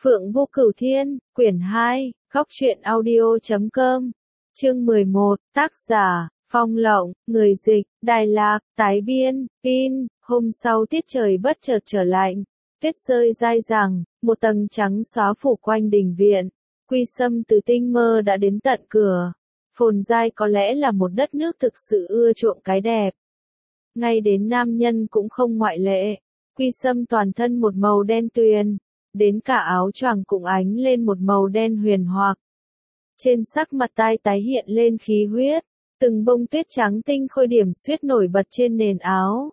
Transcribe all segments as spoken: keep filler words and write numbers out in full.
Phượng Vô Cửu Thiên, quyển hai, góc truyện audio chấm com, chương mười một, tác giả, Phong Lộng, người dịch, Đài Lạc, tái biên, Pin. Hôm sau tiết trời bất chợt trở lạnh, tuyết rơi dai dẳng, một tầng trắng xóa phủ quanh đình viện. Quy Sâm từ tinh mơ đã đến tận cửa. Phồn Giai có lẽ là một đất nước thực sự ưa chuộng cái đẹp. Ngay đến nam nhân cũng không ngoại lệ. Quy Sâm toàn thân một màu đen tuyền, đến cả áo choàng cũng ánh lên một màu đen huyền hoặc. Trên sắc mặt tai tái hiện lên khí huyết, từng bông tuyết trắng tinh khôi điểm xuyết nổi bật trên nền áo.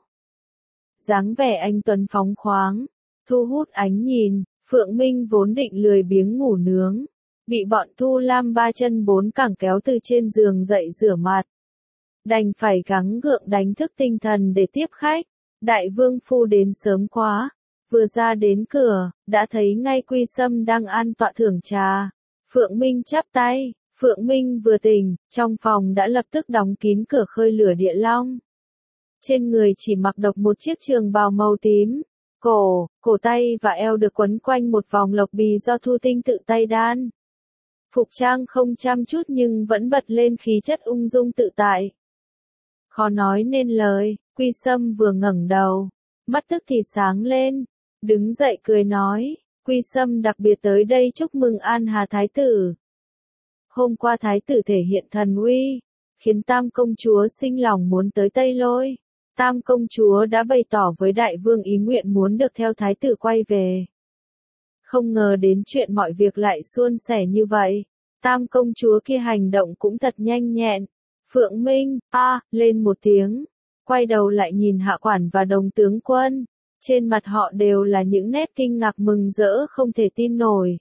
Dáng vẻ anh tuấn phóng khoáng, thu hút ánh nhìn. Phượng Minh vốn định lười biếng ngủ nướng, bị bọn Thu Lam ba chân bốn cẳng kéo từ trên giường dậy rửa mặt. Đành phải gắng gượng đánh thức tinh thần để tiếp khách. Đại vương phu đến sớm quá, vừa ra đến cửa, đã thấy ngay Quy Sâm đang an tọa thưởng trà. Phượng Minh chắp tay, Phượng Minh vừa tỉnh, trong phòng đã lập tức đóng kín cửa khơi lửa địa long. Trên người chỉ mặc độc một chiếc trường bào màu tím, cổ, cổ tay và eo được quấn quanh một vòng lộc bì do Thu Tinh tự tay đan. Phục trang không chăm chút nhưng vẫn bật lên khí chất ung dung tự tại. Khó nói nên lời. Quy Sâm vừa ngẩng đầu, mắt tức thì sáng lên, đứng dậy cười nói, Quy Sâm đặc biệt tới đây chúc mừng An Hà Thái tử. Hôm qua Thái tử thể hiện thần uy, khiến Tam công chúa sinh lòng muốn tới Tây Lôi. Tam công chúa đã bày tỏ với đại vương ý nguyện muốn được theo Thái tử quay về. Không ngờ đến chuyện mọi việc lại suôn sẻ như vậy, Tam công chúa kia hành động cũng thật nhanh nhẹn. Phượng Minh, a, à, lên một tiếng. Quay đầu lại nhìn Hạ Quản và Đồng tướng quân, trên mặt họ đều là những nét kinh ngạc mừng rỡ không thể tin nổi.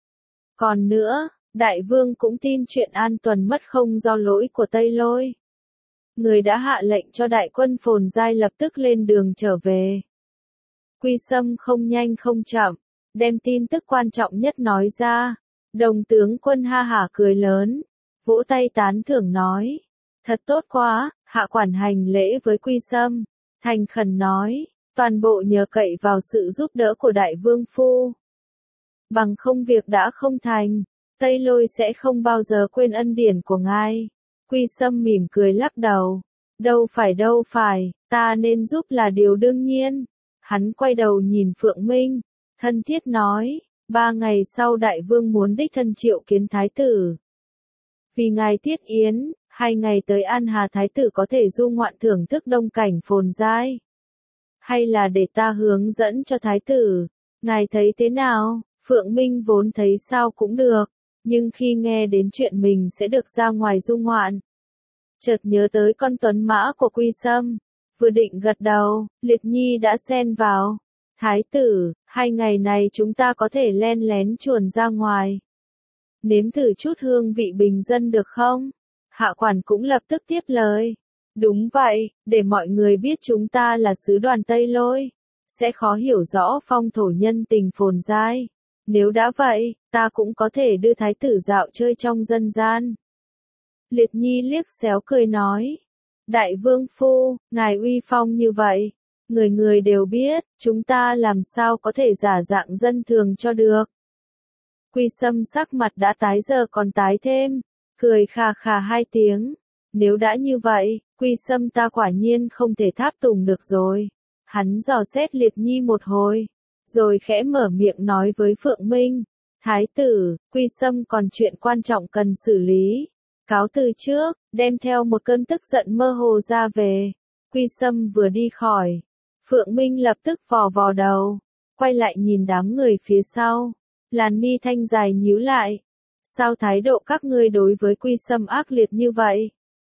Còn nữa, đại vương cũng tin chuyện An Tuần mất không do lỗi của Tây Lôi. Người đã hạ lệnh cho đại quân Phồn Giai lập tức lên đường trở về. Quy Sâm không nhanh không chậm, đem tin tức quan trọng nhất nói ra. Đồng tướng quân ha hả cười lớn, vỗ tay tán thưởng nói, thật tốt quá. Hạ Quản hành lễ với Quy Sâm, thành khẩn nói, toàn bộ nhờ cậy vào sự giúp đỡ của đại vương phu. Bằng không việc đã không thành, Tây Lôi sẽ không bao giờ quên ân điển của ngài. Quy Sâm mỉm cười lắc đầu, đâu phải đâu phải, ta nên giúp là điều đương nhiên. Hắn quay đầu nhìn Phượng Minh, thân thiết nói, ba ngày sau đại vương muốn đích thân triệu kiến thái tử. Vì ngài tiết yến, hai ngày tới An Hà Thái tử có thể du ngoạn thưởng thức đông cảnh Phồn Giai. Hay là để ta hướng dẫn cho Thái tử, ngài thấy thế nào? Phượng Minh vốn thấy sao cũng được, nhưng khi nghe đến chuyện mình sẽ được ra ngoài du ngoạn, chợt nhớ tới con tuấn mã của Quy Sâm, vừa định gật đầu, Liệt Nhi đã xen vào. Thái tử, hai ngày này chúng ta có thể len lén chuồn ra ngoài, nếm thử chút hương vị bình dân được không? Hạ Quản cũng lập tức tiếp lời. Đúng vậy, để mọi người biết chúng ta là sứ đoàn Tây Lôi, sẽ khó hiểu rõ phong thổ nhân tình Phồn Giai. Nếu đã vậy, ta cũng có thể đưa thái tử dạo chơi trong dân gian. Liệt Nhi liếc xéo cười nói. Đại vương phu, ngài uy phong như vậy, người người đều biết, chúng ta làm sao có thể giả dạng dân thường cho được. Quy Sâm sắc mặt đã tái giờ còn tái thêm, cười khà khà hai tiếng. Nếu đã như vậy, Quy Sâm ta quả nhiên không thể tháp tùng được rồi. Hắn dò xét Liệt Nhi một hồi, rồi khẽ mở miệng nói với Phượng Minh. Thái tử, Quy Sâm còn chuyện quan trọng cần xử lý. Cáo từ trước, đem theo một cơn tức giận mơ hồ ra về. Quy Sâm vừa đi khỏi, Phượng Minh lập tức vò vò đầu, quay lại nhìn đám người phía sau. Làn mi thanh dài nhíu lại. Sao thái độ các ngươi đối với Quy Sâm ác liệt như vậy?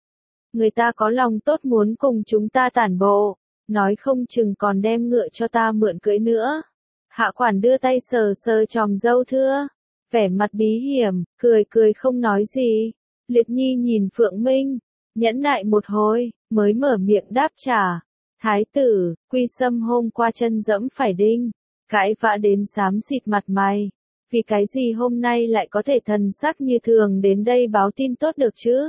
Người ta có lòng tốt muốn cùng chúng ta tản bộ, nói không chừng còn đem ngựa cho ta mượn cưỡi nữa. Hạ Quản đưa tay sờ sờ chòm râu thưa, vẻ mặt bí hiểm, cười cười không nói gì. Liệt Nhi nhìn Phượng Minh, nhẫn nại một hồi, mới mở miệng đáp trả. Thái tử, Quy Sâm hôm qua chân dẫm phải đinh, cãi vã đến xám xịt mặt mày. Vì cái gì hôm nay lại có thể thần sắc như thường đến đây báo tin tốt được chứ?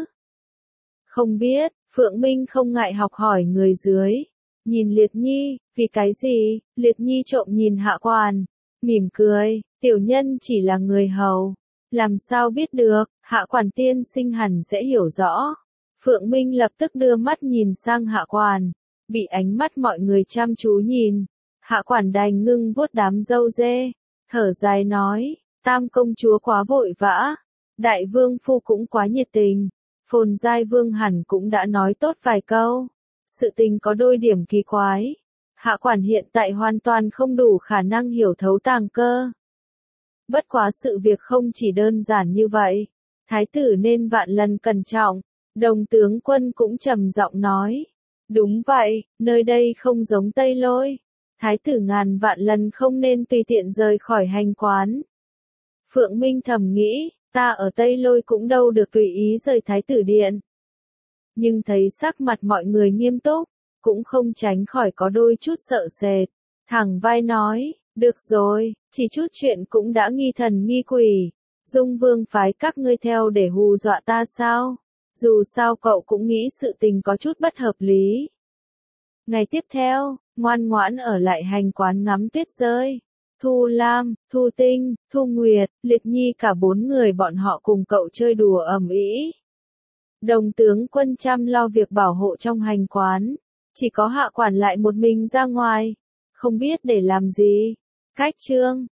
Không biết, Phượng Minh không ngại học hỏi người dưới. Nhìn Liệt Nhi, vì cái gì? Liệt Nhi trộm nhìn Hạ Quản, mỉm cười, Tiểu nhân chỉ là người hầu. Làm sao biết được, Hạ quản tiên sinh hẳn sẽ hiểu rõ. Phượng Minh lập tức đưa mắt nhìn sang Hạ quản. Bị ánh mắt mọi người chăm chú nhìn. Hạ quản đành ngưng vuốt đám râu dê. Thở dài nói, Tam công chúa quá vội vã. Đại vương phu cũng quá nhiệt tình. Phồn Giai vương hẳn cũng đã nói tốt vài câu. Sự tình có đôi điểm kỳ quái. Hạ quản hiện tại hoàn toàn không đủ khả năng hiểu thấu tàng cơ. Bất quá sự việc không chỉ đơn giản như vậy. Thái tử nên vạn lần cẩn trọng. Đồng tướng quân cũng trầm giọng nói. Đúng vậy, nơi đây không giống Tây Lôi. Thái tử ngàn vạn lần không nên tùy tiện rời khỏi hành quán. Phượng Minh thầm nghĩ, ta ở Tây Lôi cũng đâu được tùy ý rời Thái tử điện. Nhưng thấy sắc mặt mọi người nghiêm túc, cũng không tránh khỏi có đôi chút sợ sệt. Thẳng vai nói, được rồi, chỉ chút chuyện cũng đã nghi thần nghi quỷ. Dung Vương phái các ngươi theo để hù dọa ta sao? Dù sao cậu cũng nghĩ sự tình có chút bất hợp lý. Ngày tiếp theo, ngoan ngoãn ở lại hành quán ngắm tuyết rơi. Thu Lam, Thu Tinh, Thu Nguyệt, Liệt Nhi cả bốn người bọn họ cùng cậu chơi đùa ầm ĩ. Đồng tướng quân chăm lo việc bảo hộ trong hành quán. Chỉ có Hạ quản lại một mình ra ngoài. Không biết để làm gì. Cách chương